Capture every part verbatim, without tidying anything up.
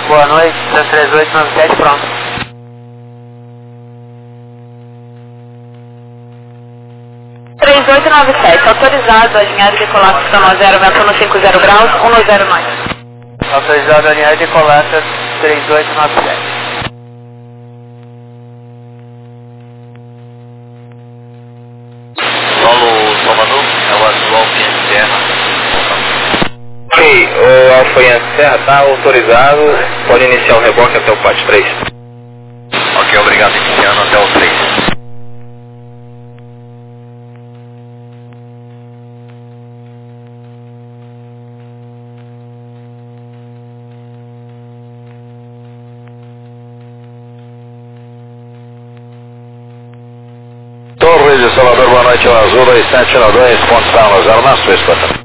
Boa noite, três oito nove sete, pronto. três oito nove sete, autorizado, alinhado de decolar Pistão zero, vento no cinco zero graus, um zero nove. Autorizado, alinhado de decolar três oito nove sete. Solo Salvador, é o azul Alpine Serra. Ok, o Alpine Serra está autorizado, pode iniciar o reboque até o P A T três. Ok, obrigado, iniciando até o três. Torre de Salvador, boa noite, o azul dois sete um dois, ponto Sala, zero na sua escuta.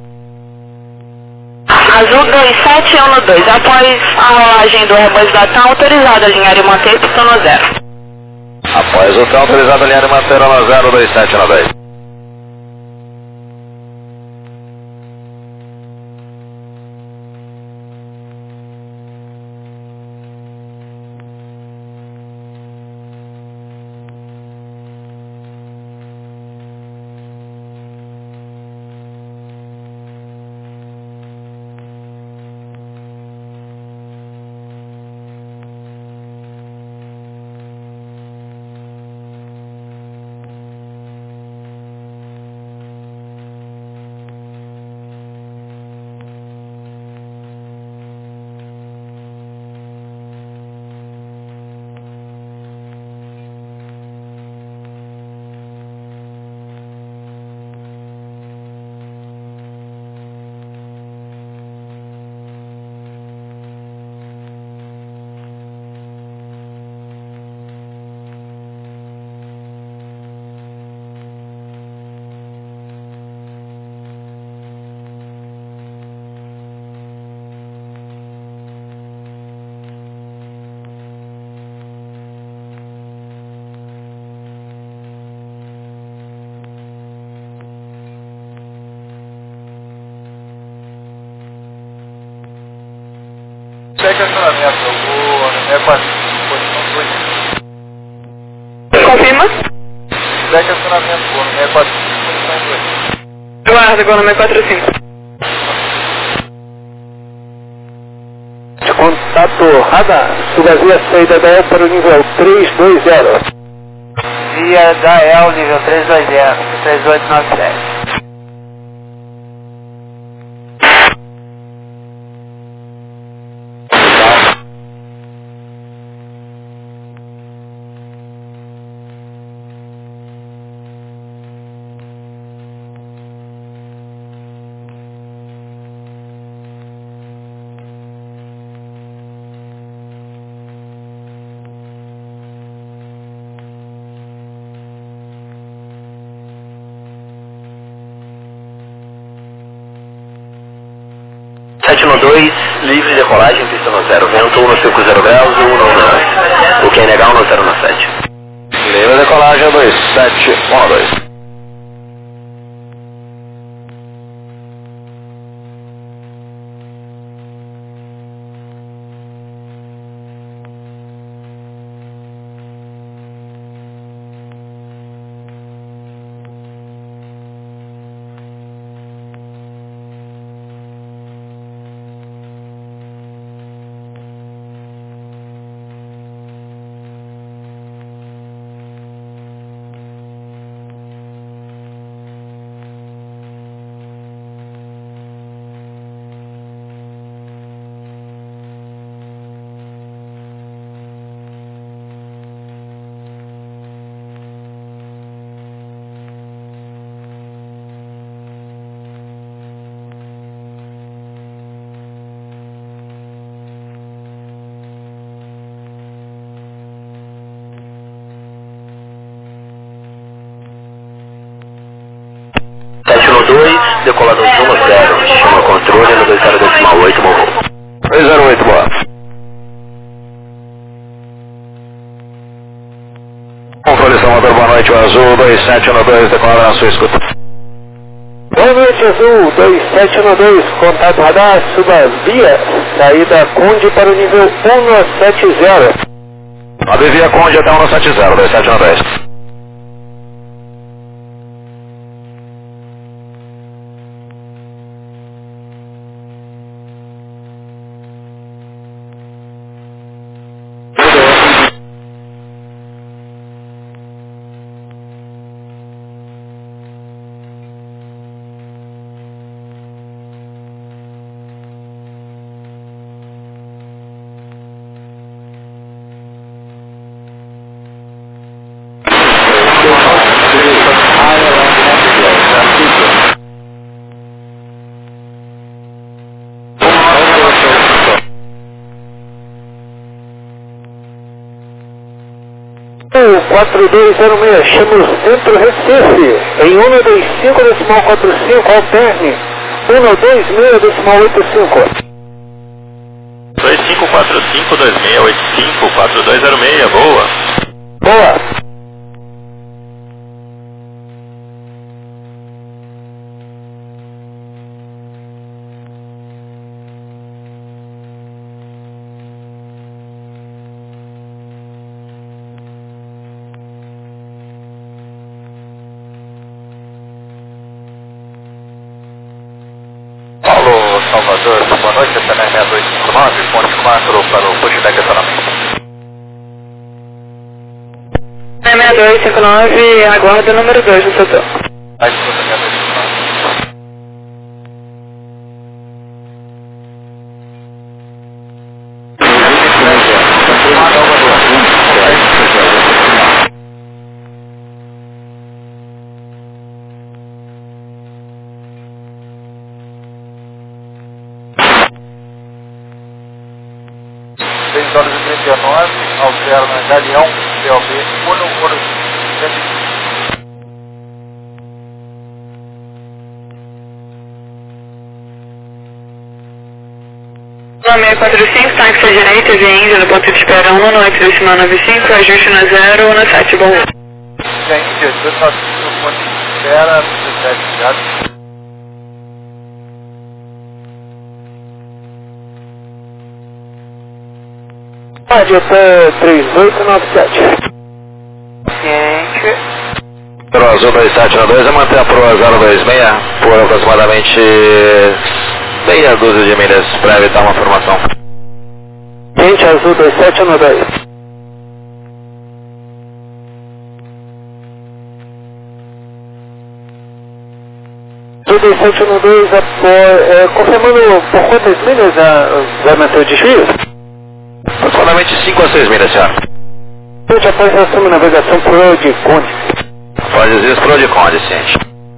Azul dois sete um dois, após a rolagem do rebanho da T A M, autorizado, alinhar e manter Pistão zero. Após o T A M, autorizado, alinhar e manter no zero dois sete um dois. Estacionamento, eu vou no Equador, posição dois. Confirma? Estacionamento, vou no Equador, posição dois. Guarda, agora no quatro cinco. Contato radar, suba via saída da E para o nível três dois zero. Via da E L, nível três dois zero, três oito nove sete. sete um dois, livre decolagem, pista no zero, vento um no cinco zero graus, um no nove. O que é legal no zero na sete. Livre decolagem dois sete um dois. sete um dois, decolador rumo zero, chama controle no dois zero decimal oito, morrou. dois zero oito, boa. Controle Salvador, boa noite, o azul dois sete um dois, declara na sua escuta. Boa noite, azul dois sete um dois, contato radar, suba via saída Conde para o nível um sete zero. Abevia Conde até um sete zero, dois sete um dez. quatro dois zero seis, chama o Centro Recife, em um dois cinco decimal quatro cinco, alterne, um dois seis decimal oito cinco. dois cinco quatro cinco dois seis oito cinco quatro dois zero seis, boa. Boa. Paulo, Salvador, boa noite, C N R seis dois cinco nove, ponte quatro para o pushback acionamento. seis dois cinco nove, aguarda o número dois no setor. Aí, escuta, C N R seis dois cinco nove. seis horas e trinta e nove, alterna Galeão, P O B, um, um, seis quatro cinco, táxi à direita, via Índia no ponto de espera um, noite decimal nove cinco, ajuste na zero, um sete, bom. Via Índia, dois nove cinco, ponto de espera, dezessete, já. Pode até três oito nove sete. Ciente. Pro Azul dois sete um dois, eu manter a Pro zero dois seis por aproximadamente meia dúzia de milhas para evitar uma formação. Gente, Azul dois sete um dois. Azul dois sete um dois, é, confirmando por quantas milhas a, vai manter o desvio? Aproximadamente cinco a seis milhas, senhor. Gente, após assume navegação Pro de Conde. Pode dizer Pro de Conde, ciente.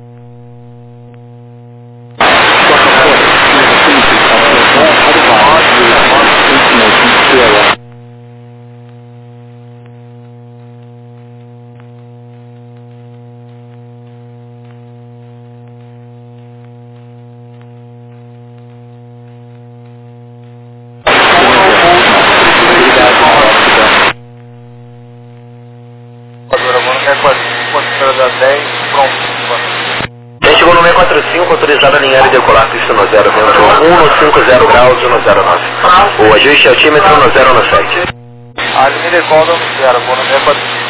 Gente, chegou no seis quatro cinco, autorizado a alinhar e decolar pista no zero, vento um cinco zero graus e no zero nove. O ajuste altímetro no zero sete. Alinha de cola no zero, vou no seis quatro cinco.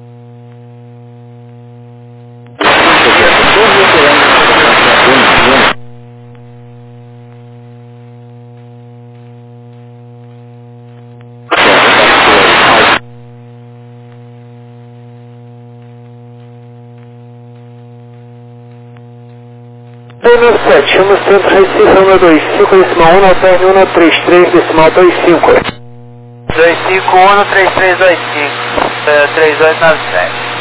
um sete, chama o Centro Recife um dois cinco, decimal um, alterne um três três, decimal dois cinco. dois cinco um três três dois cinco, três oito nove sete.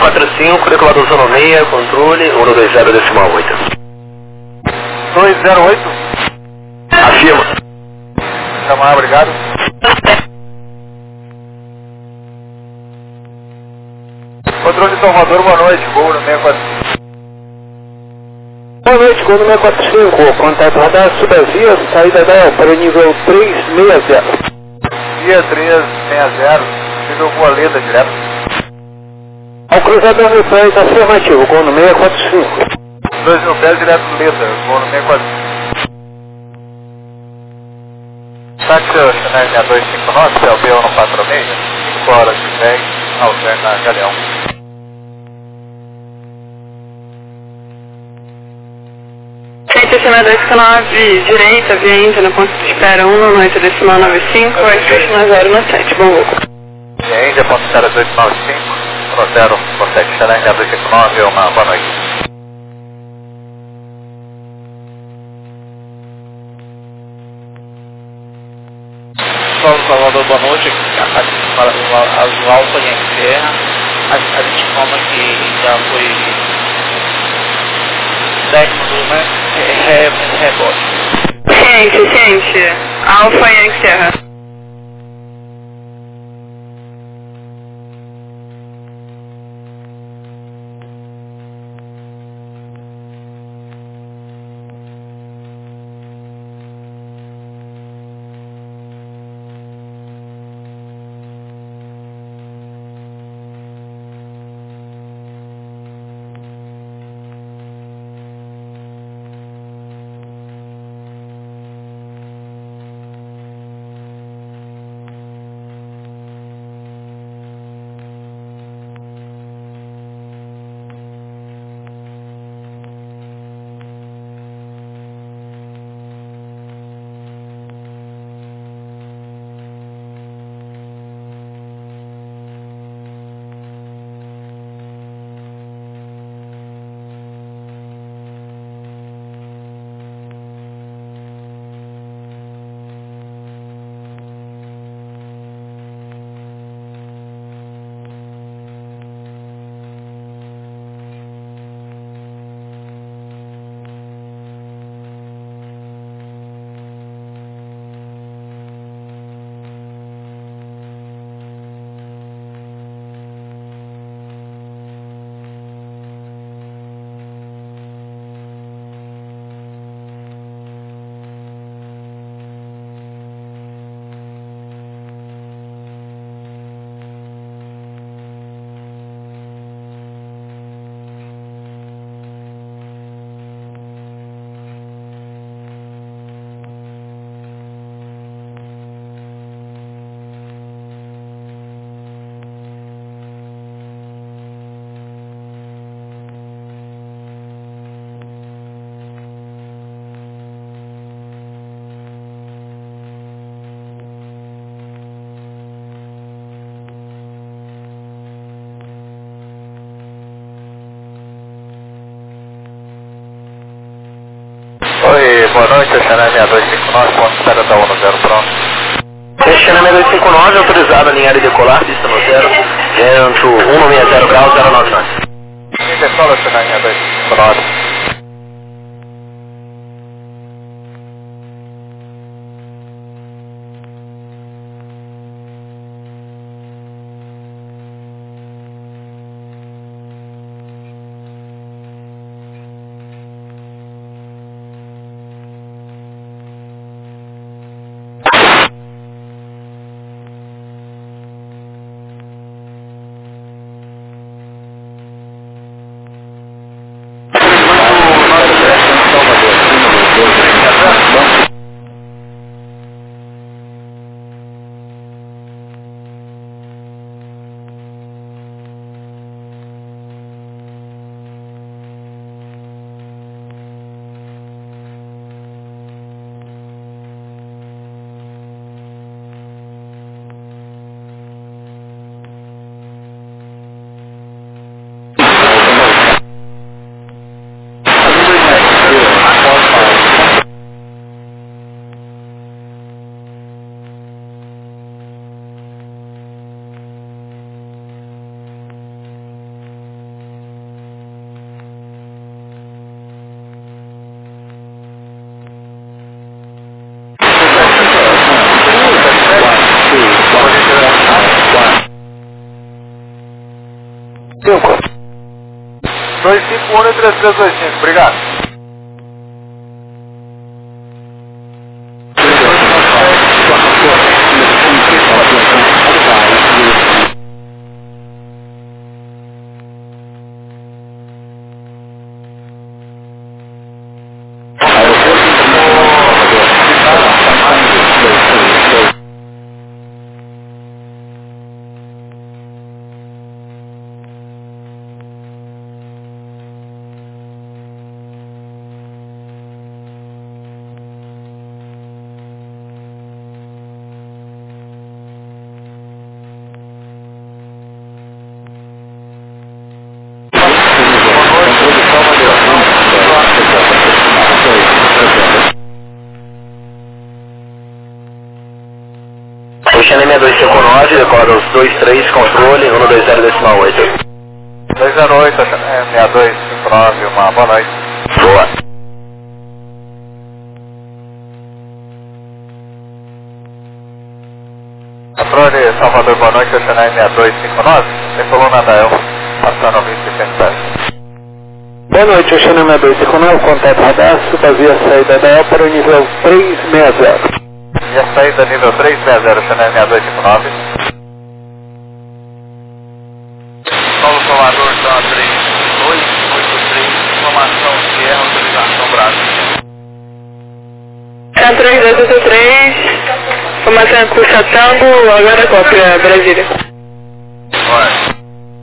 quatro cinco, decolador zona seis, controle um dois zero decimal oito. dois zero oito? Afirma. Chamar, obrigado. Controle de Salvador, boa noite, voo no seis quatro cinco. Boa noite, gol no seis quatro cinco, contato radar Sudazia, saída da para o nível três seis zero. Dia três seis zero, nível Voaleda direto. Ao cruzador mil pés, afirmativo, gol no seis quatro cinco. dois mil pés direto Leda, voo no seis quatro cinco. Táxi Chanel seis dois cinco nove, C L B um no quatro seis, cinco horas de dez, alterna Galeão. Chanel dois cinco nove, direita, via Índia, no ponto de espera um, no oito decimal nove cinco, Express zero no sete, bom voo. Via Índia, ponto zero dois nove cinco, no zero no sete, Chanel seis dois cinco nove, uma boa noite. Salvador, boa noite. Aqui para o Alfa e a Serra. A, a gente informa que já foi técnico, né? É, é, rebote. Ciente, ciente. Alfa e Serra. Oi, boa noite, Chanel seis dois cinco nove, ponto espera da um no zero, pronto. Chanel seis dois cinco nove, autorizado a alinhar e decolar, pista no zero, vento um seis zero graus, zero nove nove. Decola, Chanel seis dois cinco nove. dois cinco um e três três dois cinco, obrigado. Xanem seis dois cinco nove, decola dos dois três, controle, um dois zero decimal oito. dois zero oito, seis dois cinco nove, uma boa noite. Boa. Controle Salvador, boa noite, Xanem seis dois cinco nove, tem coluna da El, passando ao vinte e sete. Boa noite, Xanem seis dois cinco nove, contato radastro, vazia saída da El para o nível três seis zero. E a saída nível três seis zero, Xanem seis dois cinco nove. Paulo Salvador, São três dois oito três, informação Sierra, autorização Brasil. São três dois oito três, informação curso Tango, agora cópia Brasília. Vai.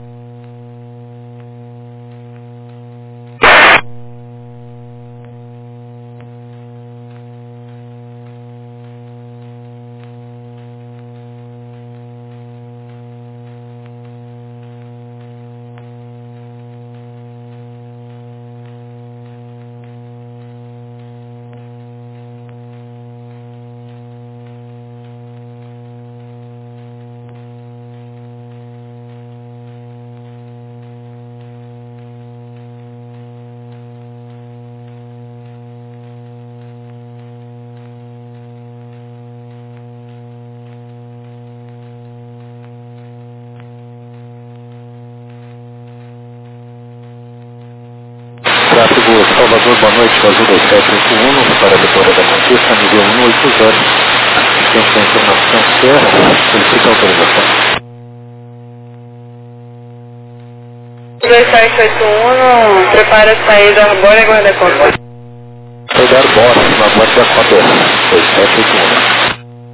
Tráfego Salvador, boa noite, Azul dois sete oito um, para a Vitória da Conquista, nível um oito zero. Assistente da informação Serra, solicita autorização. dois sete oito um, prepara a saída, bora e guarda conta. Saída Arbora, na guarda quatro, dois sete oito um.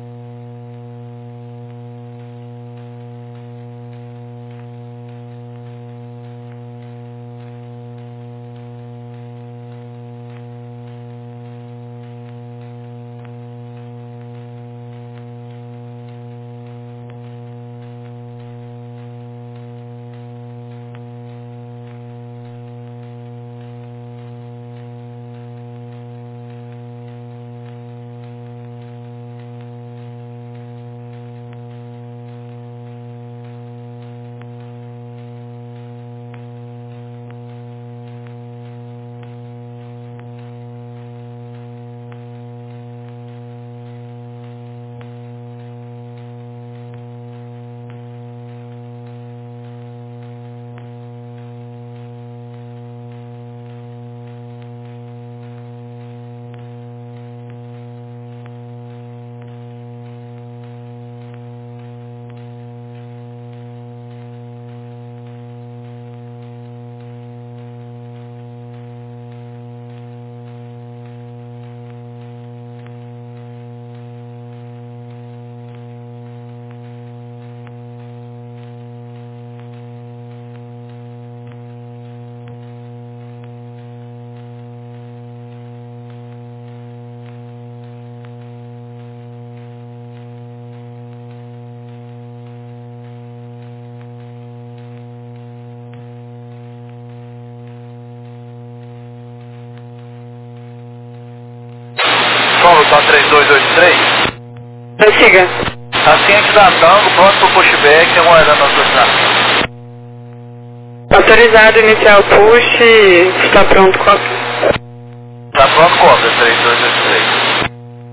Solução três dois oito três. Prossiga. Paciente da Tango, pronto para o pushback, aguardando a autorização. Autorizado iniciar o push, está pronto cópia. Está pronto cópia, três dois oito três.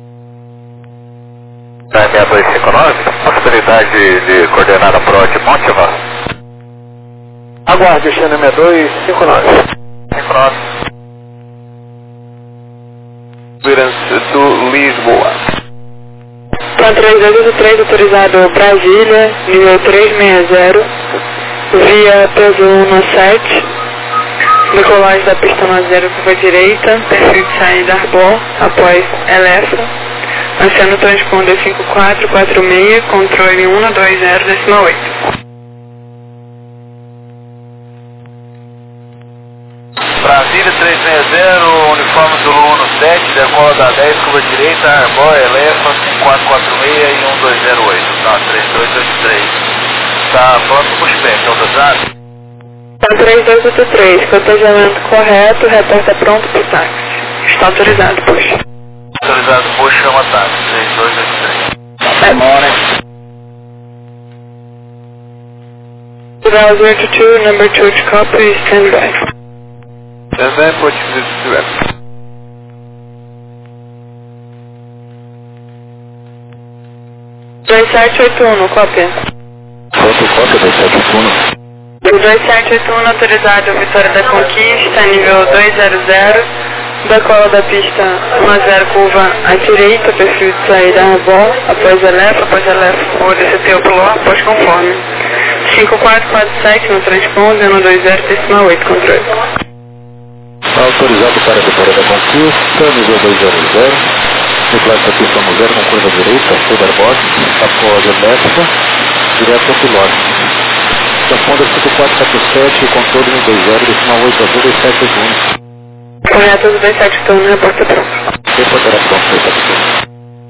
seis dois cinco nove, possibilidade de coordenada P R O de Montevar. Aguarde, Xana seis dois cinco nove. cinco nove. Clearance to Lisboa. Plan três dois oito três, autorizado Brasília, nível trezentos e sessenta, via peso um sete, decolagem da pista nove zero curva direita, perfil de saída Arbor, após Elefa, anciano transponder cinco quatro quatro seis, controle um dois zero decimal oito. Brasília trezentos e sessenta, uniforme do Lu um sete, decola da dez, curva direita, Arbor, Elefa, cinco quatro quatro seis e um dois zero oito, tá, três dois oito três. Tá pronto pro pushback, autorizado? Tá três dois oito três, cotejamento correto, reporta pronto pro táxi. Está autorizado, push. Autorizado, push, chama táxi, três dois oito três. Tá bom, né? zero two two, number two to copy, stand by. Também pode fazer se tiver. dois sete oito um, cópia. Foto cópia dois sete oito um. dois sete oito um, autorizado Vitória da Conquista, nível dois zero zero, decola da pista um zero, curva à direita, perfil de saída Arbor, após Elefa, após Elefa, ou D C T ou Pulou, após conforme. cinco quatro quatro sete no transponder, um dois zero decimal oito, controle. Autorizado para a Vitória da Conquista, nível dois zero zero, decolagem da pista um zero com curva direita, Cederbot, após Elefa, direto ao piloto. Transponder cinco quatro quatro sete, controle um dois zero decimal oito azul dois sete oito um. Correto, dois sete oito um, reporta pronto. Reportará pronto, dois sete oito um.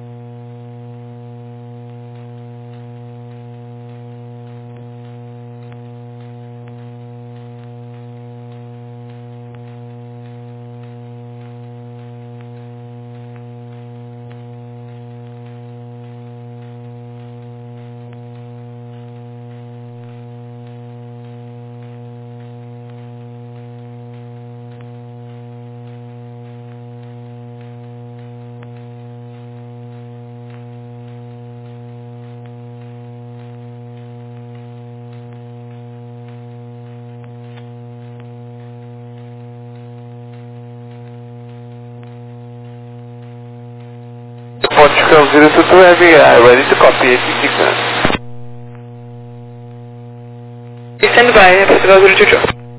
Portugal zero two two Heavy, ready to copy it, sequence. Stand by, Portugal zero two two.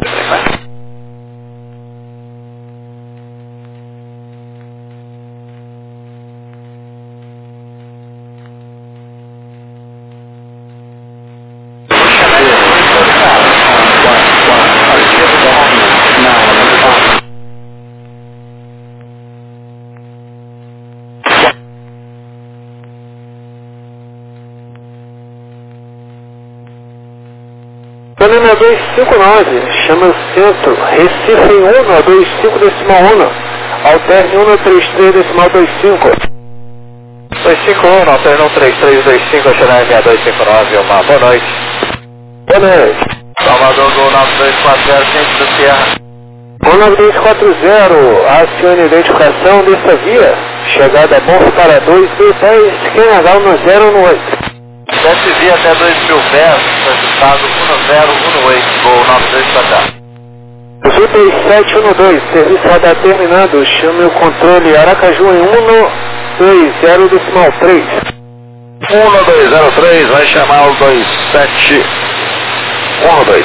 Panamá dois cinco nove, chama centro, Recife em um dois cinco decimal um, alterne um três três decimal dois cinco. dois cinco um, alterne um três três dois cinco, Xanai seis dois cinco nove, uma boa noite. Boa noite. Salvador do nove dois quatro zero, centro da Sierra. um nove dois quatro zero, acione identificação dessa via, chegada Morro para dois mil e dez, quem H um zero um oito. Desce via até dois mil pés, resultado um zero um oito, voo nove dois para cá. G P sete um dois, serviço radar terminado, chame o controle Aracaju em um dois zero decimal três. um dois zero três, vai chamar o dois sete um dois.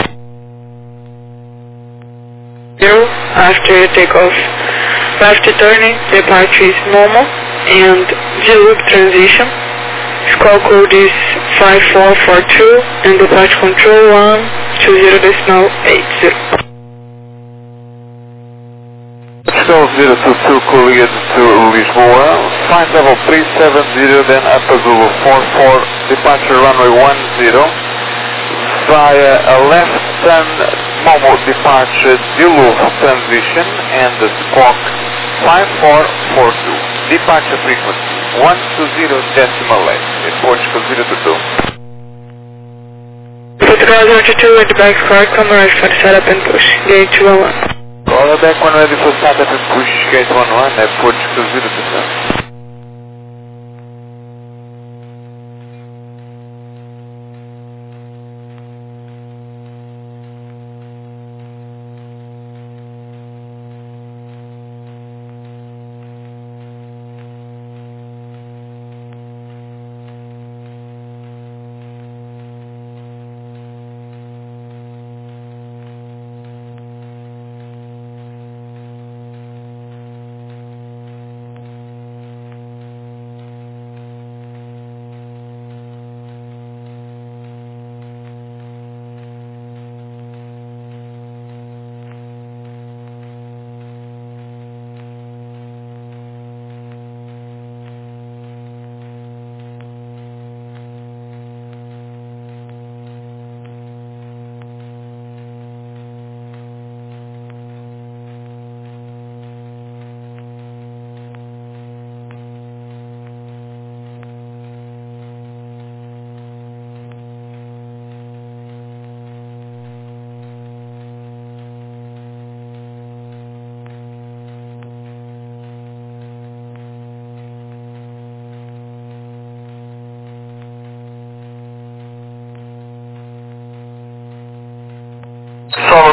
Zero, after takeoff, left turning, departure is normal, and G-loop transition. Squall code is five four four two and departure control one two zero decimal eight zero. Portugal zero two two, Korea to Lisboa, flight level three seven zero, then Upper Zulu four four, departure runway one zero, via a left turn, Momo departure, Zulu transition, and the squawk five four four two, departure frequency one two zero decimal eight, in Portugal zero two two. Portugal zero two two with the back square, come right for setup and push, gate two one one. Call back when ready for startup and push, gate one one, at Portugal zero two two.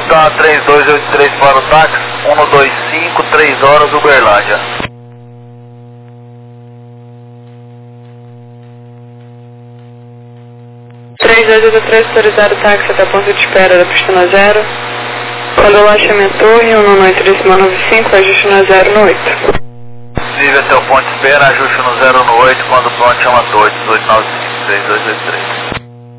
Tá três dois oito três para o táxi, um dois cinco, três horas, Uberlândia. três dois oito três, autorizado o táxi até ponto de espera da pista no zero. Quando o Lachame Torre, um nove oito decimal nove cinco, ajuste no zero no oito. Possível até o ponto de espera, ajuste no zero no oito, quando o ponto chama dois, oito nove cinco, três dois oito três.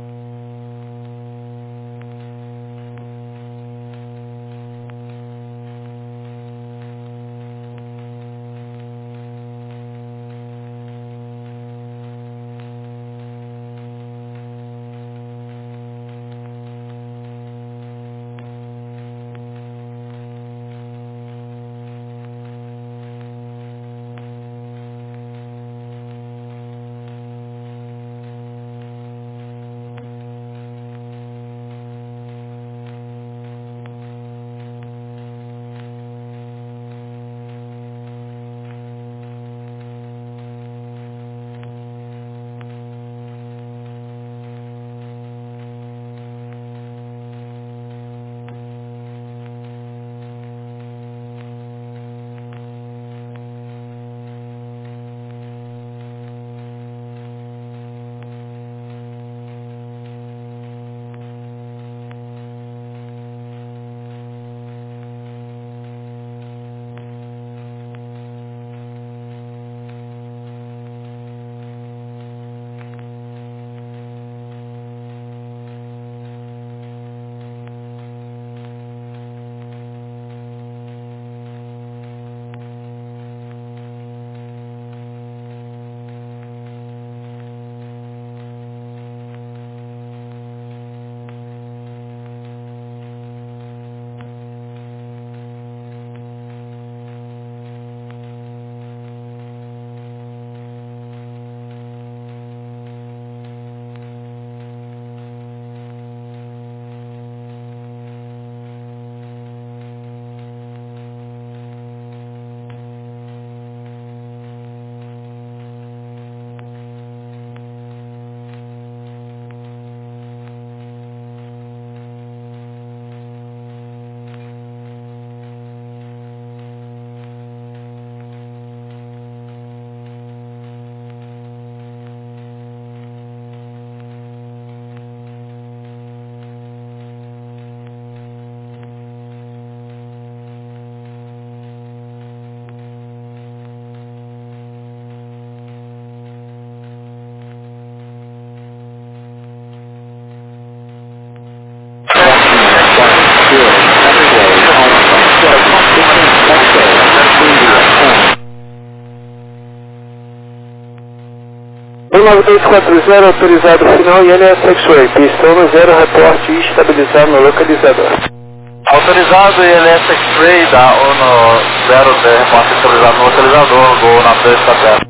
um nove dois quatro zero, autorizado final e L S X-Ray, pistão no zero, reporte e estabilizar no localizador. Autorizado e L S X-Ray da ONU zero, reporte estabilizado no localizador, Gol na frente da terra.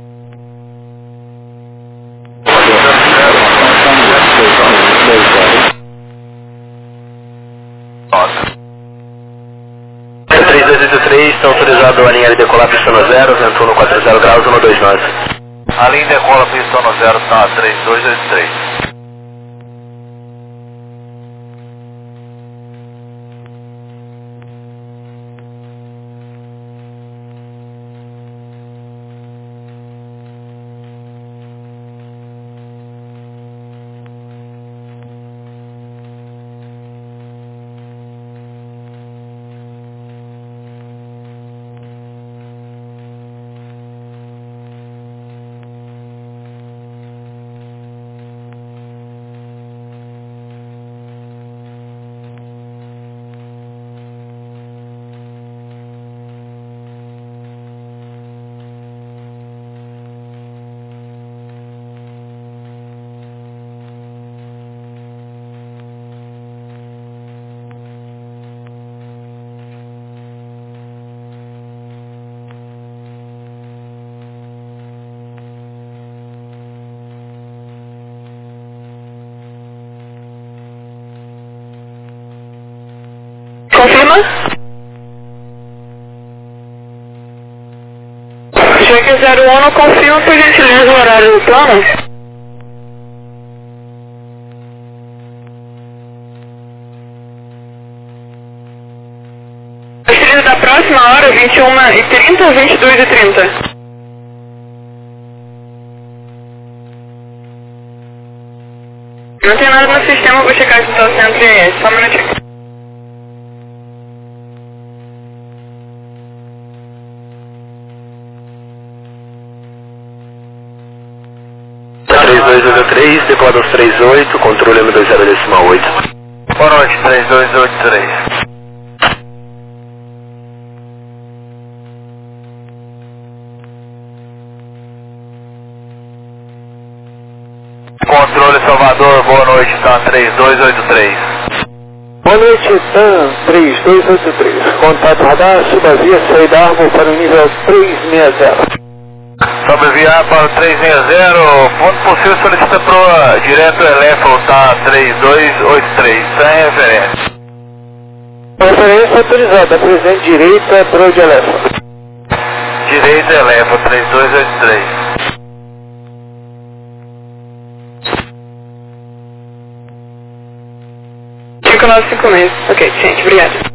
três dois oito três, está autorizado a linha de decolar pista no zero, vento um quatro zero graus, um dois nove. A linha decola pista no zero, tá três dois oito três. Confirma? G Q zero um, confirma por gentileza o horário do plano? pedido da próxima hora, vinte e uma e trinta ou vinte e duas e trinta? Não tem nada no sistema, vou checar se está o centro I S, só um minutinho. três dois oito três, decoda dos trinta e oito, controle M vinte decimal oito. Boa noite, três dois oito três. Controle Salvador, boa noite, tá três dois oito três. Boa noite, TAM três dois oito três. Contato radar, subavia, saída Armo para o nível trezentos e sessenta. Sobreviar para o trezentos e sessenta, ponto possível solicita proa direto Elefo, tá três dois oito três, sem referência. Referência autorizada, presente direita, proa de Elefo. Direita Elefo, três dois oito três. cinco nove cinco seis. Ok, gente, obrigado.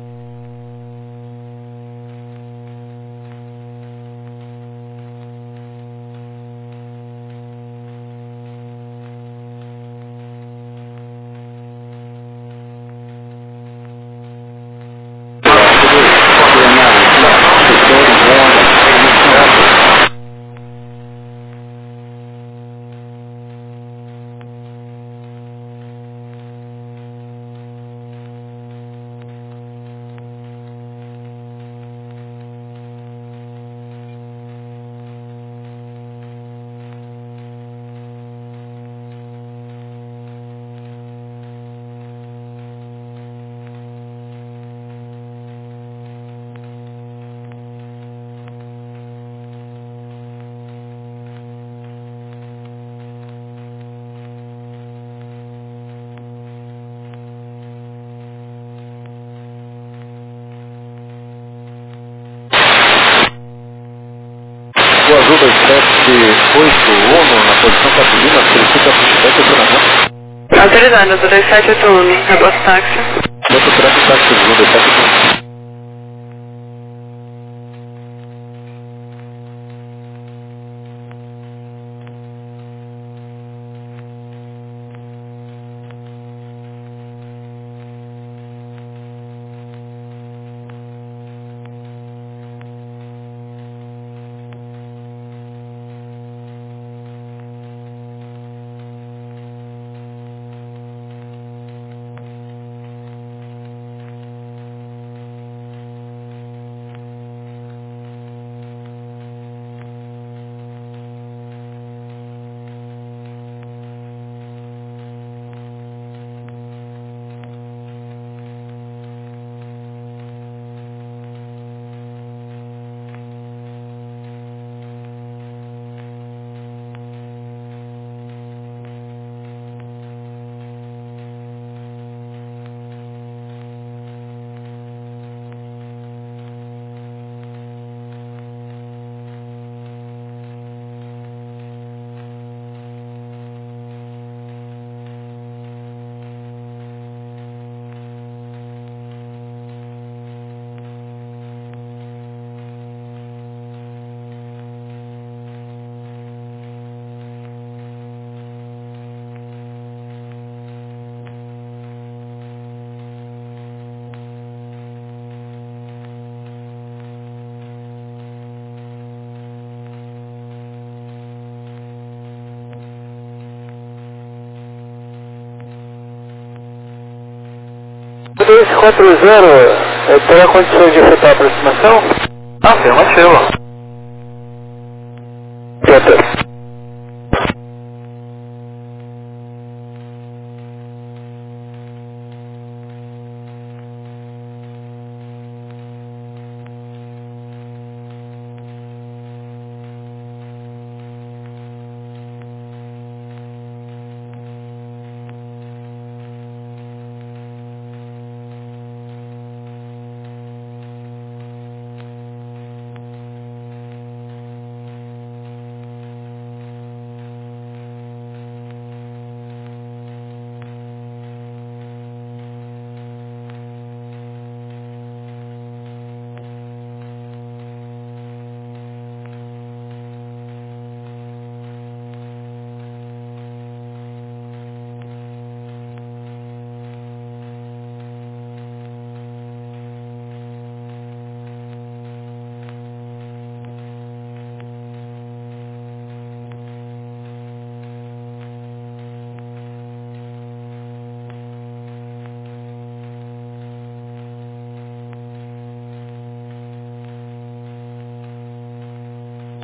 O azul dois sete oito um na posição quatro Lima, solicita feedback e acionamento. Autorizado, azul dois sete oito um, rebote táxi. Outro trânsito táxi azul dois sete oito um. dois quatro zero, terá condições de efetuar a aproximação? Afirmativo. Pronto.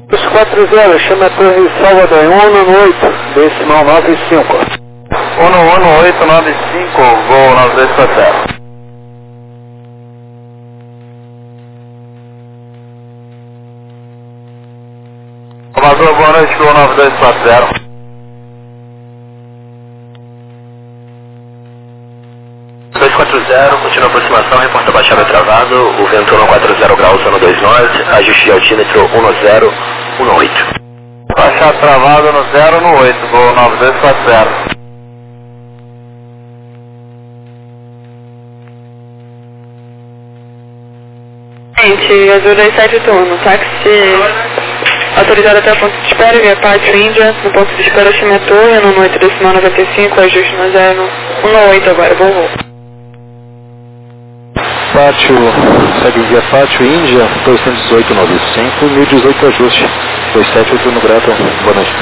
dois quatro zero, chama a Torre Salvador em um um oito, decimal nove cinco. um um oito nove cinco, voo nove dois quatro zero. Salvador, boa noite, voo nove dois quatro zero. dois quatro zero, continua a aproximação, reporta baixada travado, o vento um quatro zero graus, zona dois norte, ajuste de altímetro um zero um oito. Baixada travado no zero no oito, voo nove dois quatro zero. Gente, Azul dois sete turno, táxi autorizado até o ponto de espera, via Pátio Índia, no ponto de espera Chimetu, no oito decimal noventa e cinco, ajuste no zero um oito agora, bom voo. Pátio, segue via Pátio Índia, dois oito nove cinco, mil e dezoito ajuste, dois sete oito no grato, boa noite.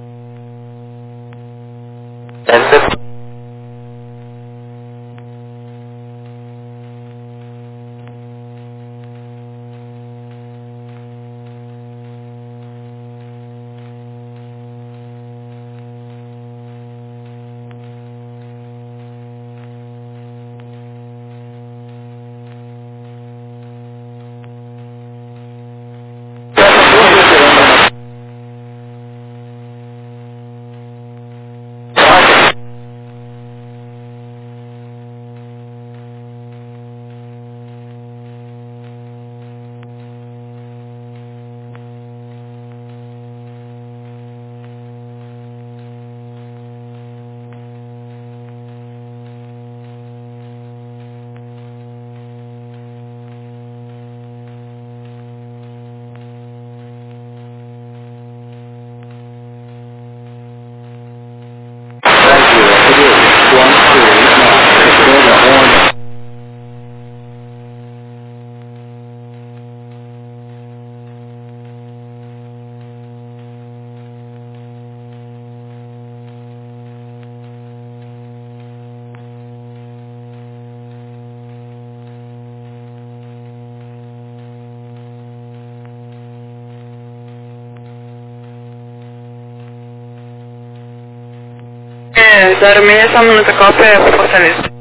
É, zero seis, só um minuto, a Copa é para Fortaleza.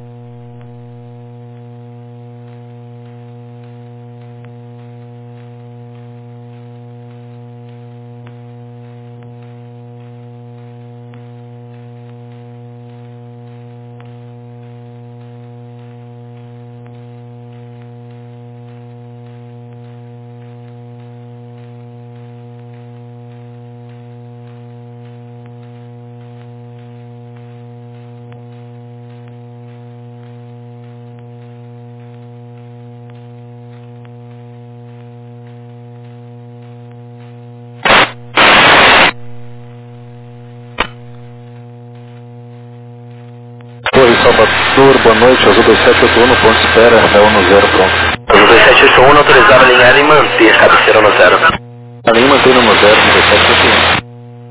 Torre Salvador, boa noite, Azul dois sete oito um, no ponto de espera, é um no zero, pronto. Azul dois sete oito um, autorizado a alinhar e manter cabeceira no zero. Alinha e mantém no zero, dois sete oito um.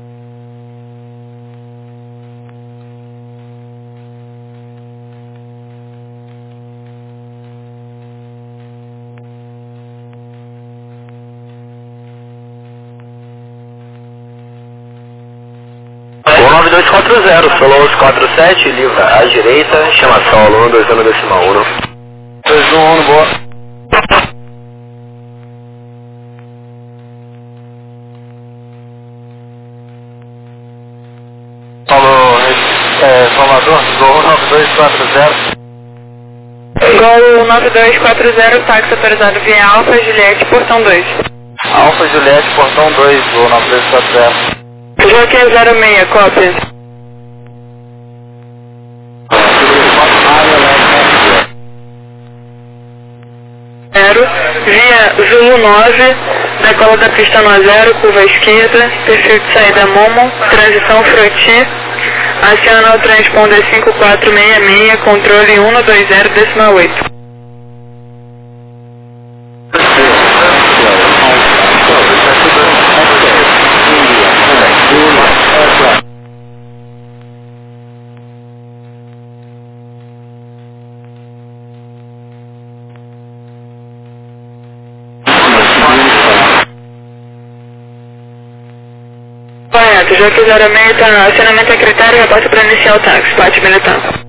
nove dois quatro zero, Solos quatro sete, livra à direita, chama solo um dois um decimal um. dois um um, boa. Falou, é, Salvador, Gol nove dois quatro zero. Gol nove dois quatro zero, táxi autorizado via Alfa Juliette, portão dois. Alfa Juliette, portão dois, Gol nove dois quatro zero. Joaquim zero seis, cópia. Zero, via Zulu nove, decola da pista no zero, curva à esquerda, perfil de saída Momo, transição Froti, aciona o transponder cinco quatro seis seis, controle um dois zero decimal oito. Certo, já que zero seis tá acionamento secretário, reporta para iniciar o táxi, parte militar.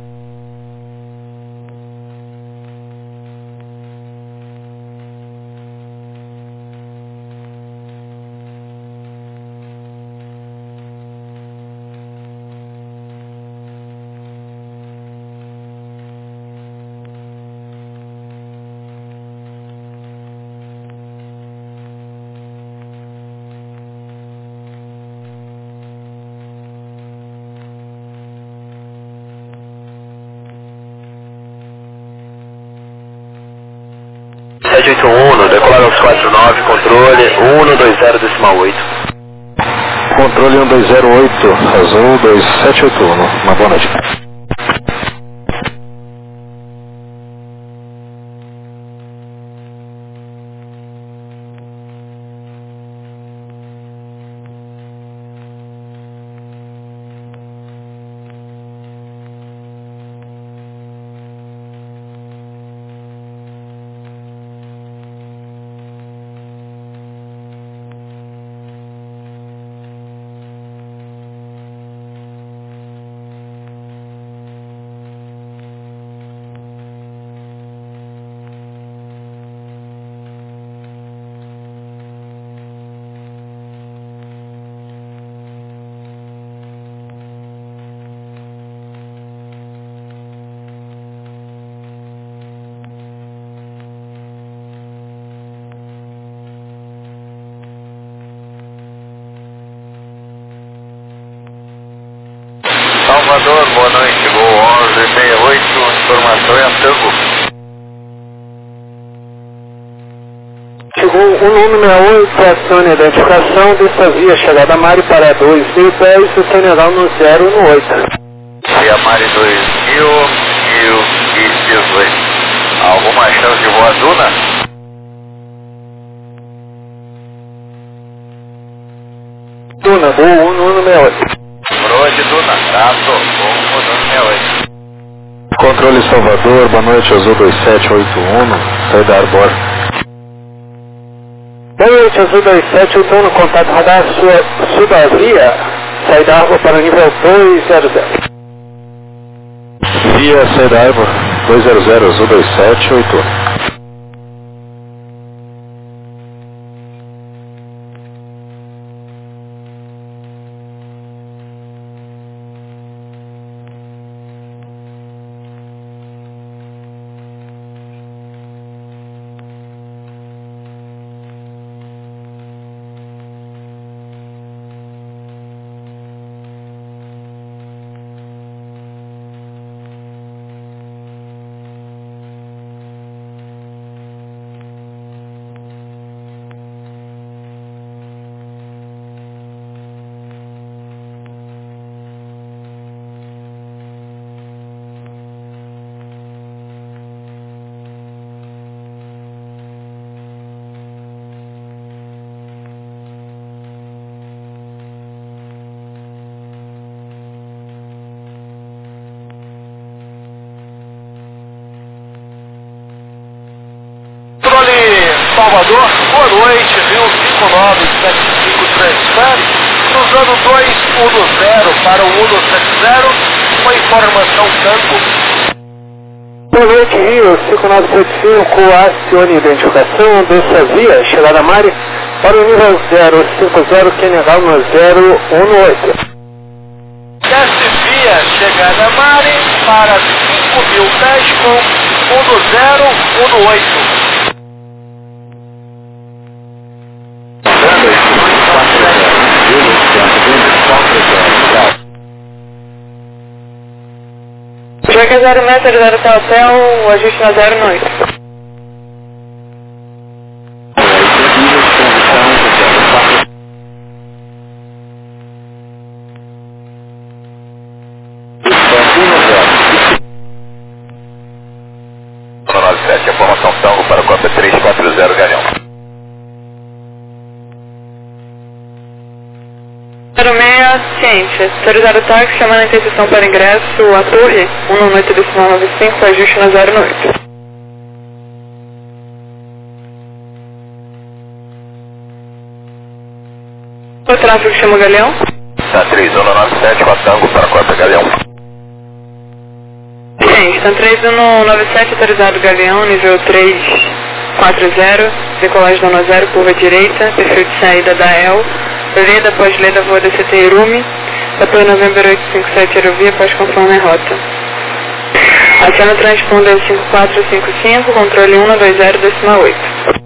sete oito um, decolar aos quatro nove, controle um dois zero decimal oito. Controle um dois zero oito, azul dois sete oito um, uma boa noite. Salvador, boa noite, Gol onze sessenta e oito, informação é a Tango. Chegou o número sessenta e oito, acione a identificação dessa via, chegada a Mari para dois mil e dez, o general no zero um oito. Via Mari dois mil e dezoito. Alguma chance de voar Duna? Duna, voo um no sessenta e oito. Proa de Duna, traço, voo no sessenta e oito. Controle Salvador, boa noite, azul dois sete oito um, sai da Arbor. Boa noite, azul dois sete oito um, contato radar sua, sul da via, sai da Arbor para o nível dois zero zero. Via sai da Arbor, dois zero zero, azul dois sete oito um. Salvador, boa noite, Rio cinco nove sete cinco transfere, cruzando dois um zero para o um sete zero, uma informação Tango. Boa noite, Rio cinco nove sete cinco, acione a identificação dessa via, chegada a Mari para o nível zero cinco zero, general no zero um oito. Desce via, chegada a Mari para cinco mil dez com um zero um oito. Já que é zero metro, zero até hotel, o ajuste na zero noite. nove sete, informação Tango para o Copa três quatro zero, Galeão. zero seis, ciente. Autorizado o táxi, chamando a interseção para ingresso, a torre, um oito decimal nove cinco, ajuste na zero oito. O tráfego chama Galeão? Tá três um nove sete, quatro Tango para Cota Galeão. Sim, está três um nove sete, autorizado Galeão, nível três quatro zero, decolagem da zero, curva direita, perfil de saída da E L, Leda após Leda, voa D C T Irumi, apoio November oito cinco sete, aerovia, após conforme a rota. Aciona o transponder cinco quatro cinco cinco, controle um dois zero, décima oito.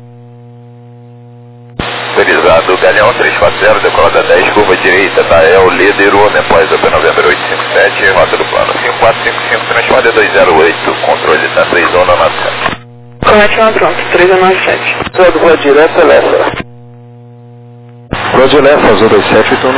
Autorizado Galeão três quatro zero, decolada dez, curva direita da E L, Leda Irumi, após apoio November oito cinco sete, rota do plano cinco quatro cinco cinco, transponder dois zero oito, controle da três um nove sete. Correto, pronto, três um nove sete. Todo voa direto, Lessa. Voa de Lessa, Azul dois sete, turno.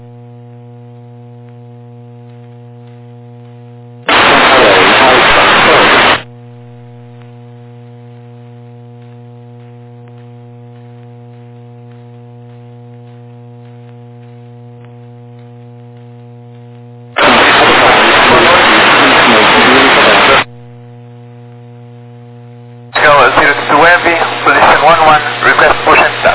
zero two Heavy, position one one, request push and start.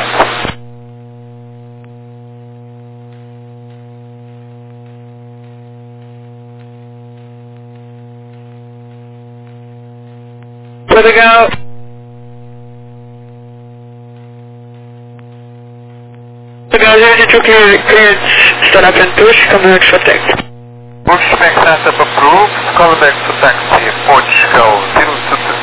Legal. Legal, zero two clear, cleared, stand up and push, coming back for taxi. Pushback setup approved, call back to taxi, Portugal zero two two.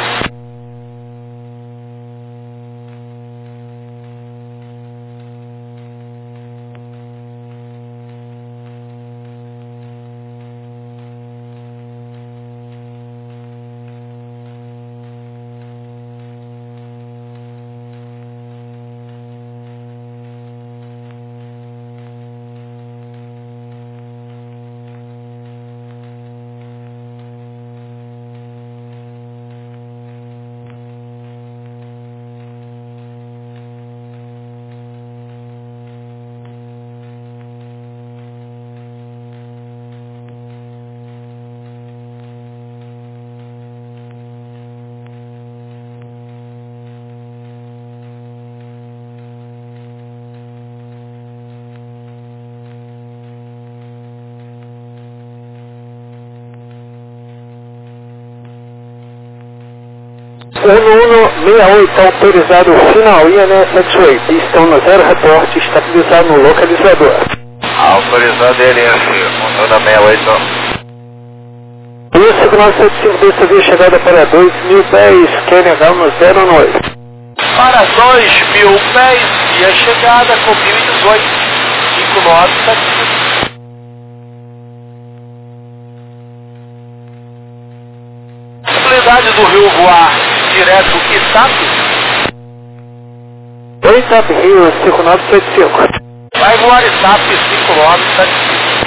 um um seis oito, autorizado final I N S X-Ray, pistão no zero, reporte, estabilizado no localizador. Autorizado L F, motor da sessenta e oito. Isso, nove sete cinco, dessa via chegada para dois mil e dez, Kenya Gama zero nove. Para dois mil e dez, via chegada com mil e dezoito, cinco nove sete cinco. Possibilidade do Rio voar direto Itap? Oi, Itap Rio cinco nove sete cinco. Vai voar Itap cinco nove sete cinco.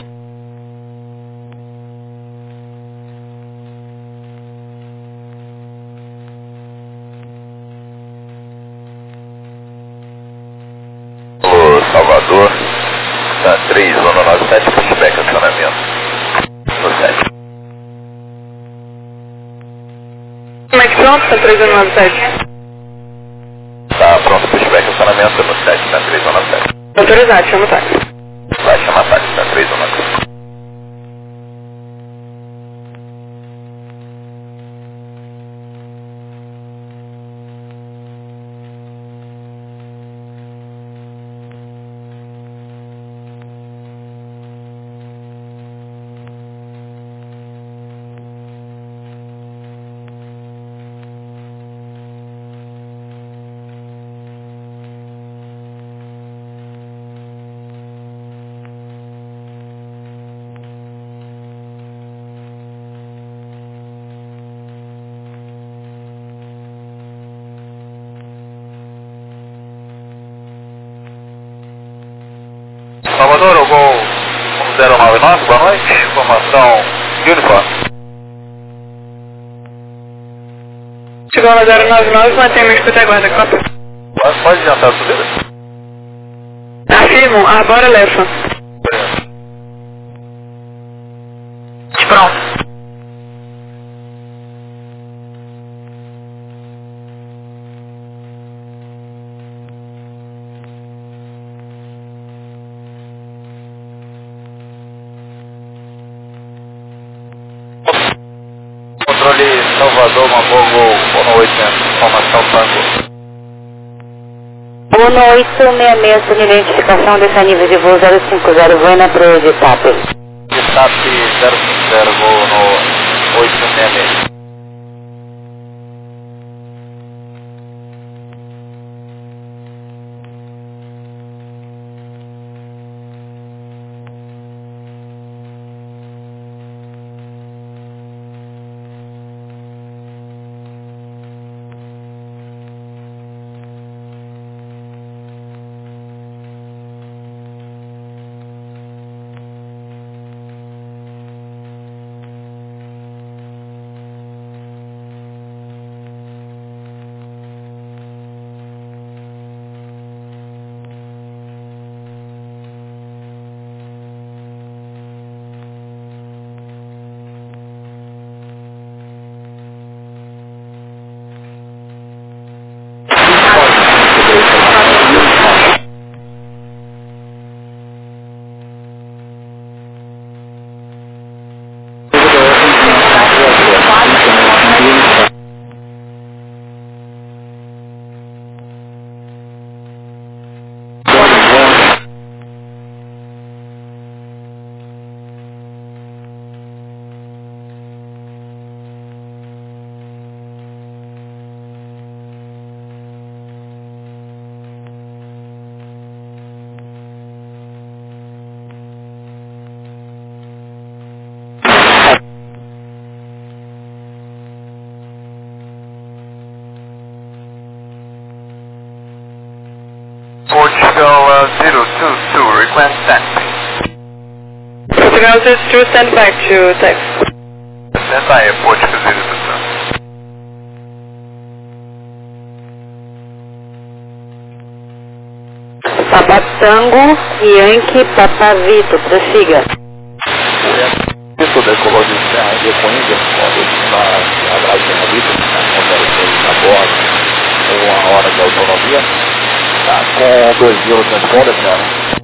Salvador, da três um nove sete, pushback acionamento no sete. Como é que pronto, tá três um nove sete? Tá pronto, pushback acionamento no sete, da três um nove sete. Autorizado, chama o táxi. Vai chamar táxi, da três um nove sete. Salvador, o Gol zero nove nove, boa noite, informação Uniform. Chegou na zero nove nove, mantém uma escuta e aguarda, copa. Pode, pode adiantar a subida? Afirmo, arbora leva. Pronto. Salvador, Mambogo, um oitocentos, informação Tango. um oito seis seis, sua identificação desse nível de voo zero cinco zero, Voina para de TAP. TAP zero cinco zero, voo no oito seis seis. Portugal uh, zero two two, request taxi. Portugal zero two, stand back to taxi. Stand by, Portugal zero two two. Papa Tango, Yankee, Papa Vito, prossiga. Isso decolou de Serra de Coimbra, quando na atrás de Ravito, quando a bordo, uma hora de autonomia, tá com dois mil transponder, cara.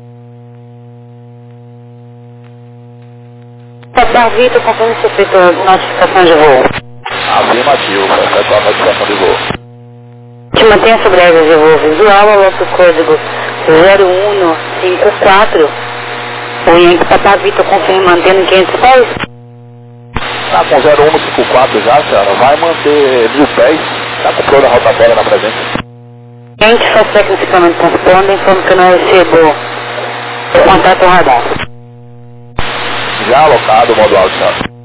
Papa Vito, conforme você feito a notificação de voo. Afirmativo, efetuar a notificação de voo. Te mantenha sobre a área de voo visual, alô código zero um cinco quatro. O Yankee Papa Vito confirma mantendo quinhentos pés. Tá com zero um cinco quatro já, senhora. Vai manter mil pés. Tá com toda a rotatória na presença. Yankee faz técnico de transponder, informa que eu não recebo o contato radar. Já alocado o modo alto, senhora.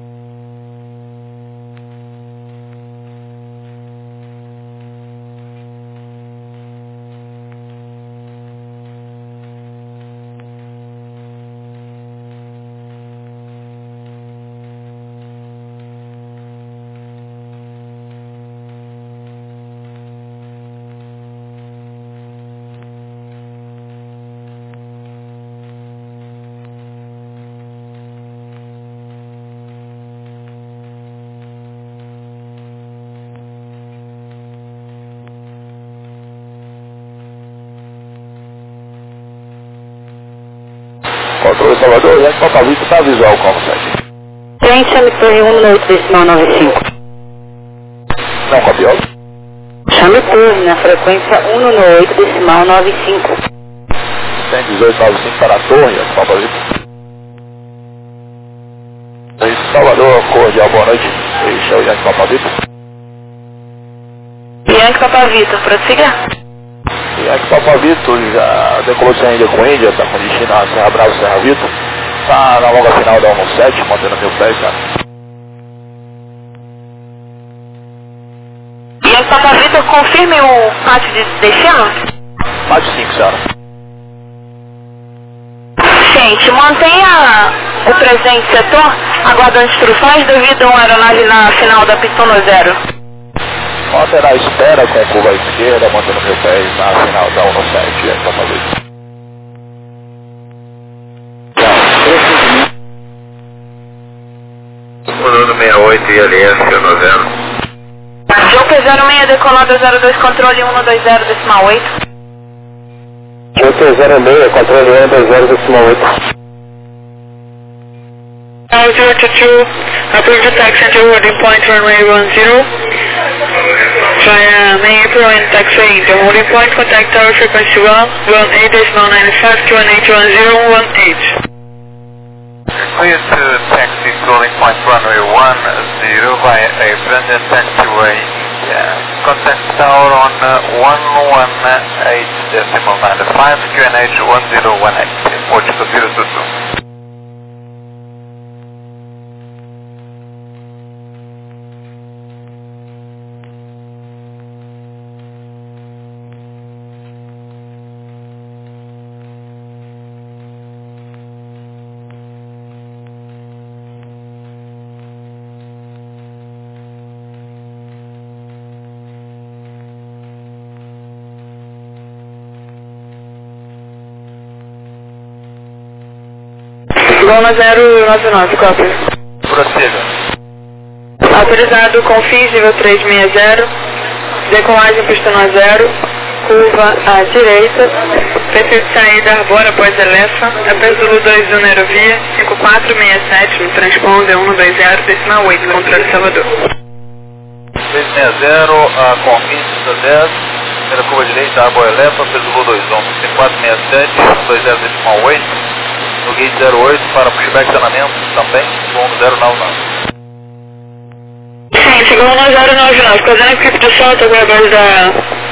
Controle Salvador, Yankee Papa Vito, tá visual como sete. Yankee chame torre um no oito decimal nove cinco. Não copiou? Chame torre na frequência um no oito decimal nove cinco. cento e dezoito nove cinco para a torre, Yankee Papa Vito. Salvador, cordial, boa noite. Este é o Yankee Papa Vito. Yankee Papa Vito, prossiga. Yankee Papa Vito já decolou sem Índia com Índia, tá com destino a Serra Brava, Serra Vito. Tá na longa final da um sete, mantendo mil pés, cara. Yankee Papa Vito, confirme o pátio de destino. Pátio cinco, senhora. Gente, mantenha o presente setor, aguardando instruções devido a uma aeronave na final da pista um zero. Manterá a espera com a curva à esquerda, mantendo mil pés na final da um sete, Yankee Papa Vito. Bruno sessenta e oito e L S um zero. Joker zero seis, decolada zero dois, controle um dois zero decimal oito. Joker zero seis, controle um dois zero decimal oito. zero two two, approve the taxi into holding point runway one zero. Via main apron and taxi into holding point, contact tower frequency one, one eight nine five two one eight one zero one eight. Clear to taxi to holding point runway one zero via apron and taxiway. Yeah. Contact tower on uh, one one eight nine five Q N H one zero one eight. Portugal zero two two. Lona zero nove nove, cópia. Prossiga. Autorizado com F I S nível três seis zero, decolagem pista no zero, curva à direita, perfil de saída Arbora após Elefa, após Zulu dois um aerovia, cinco quatro seis sete no transponder um dois zero, decimal oito, controle Salvador. três seis zero, a Conquista dez, primeira curva direita, Arbora Elefa, após Zulu dois um, cinco quatro seis sete, um dois zero, decimal oito. No gate zero oito para pushback treinamento também, segundo zero nove nove. Sim, segundo zero nove nove, fazendo equipe de solta, agora da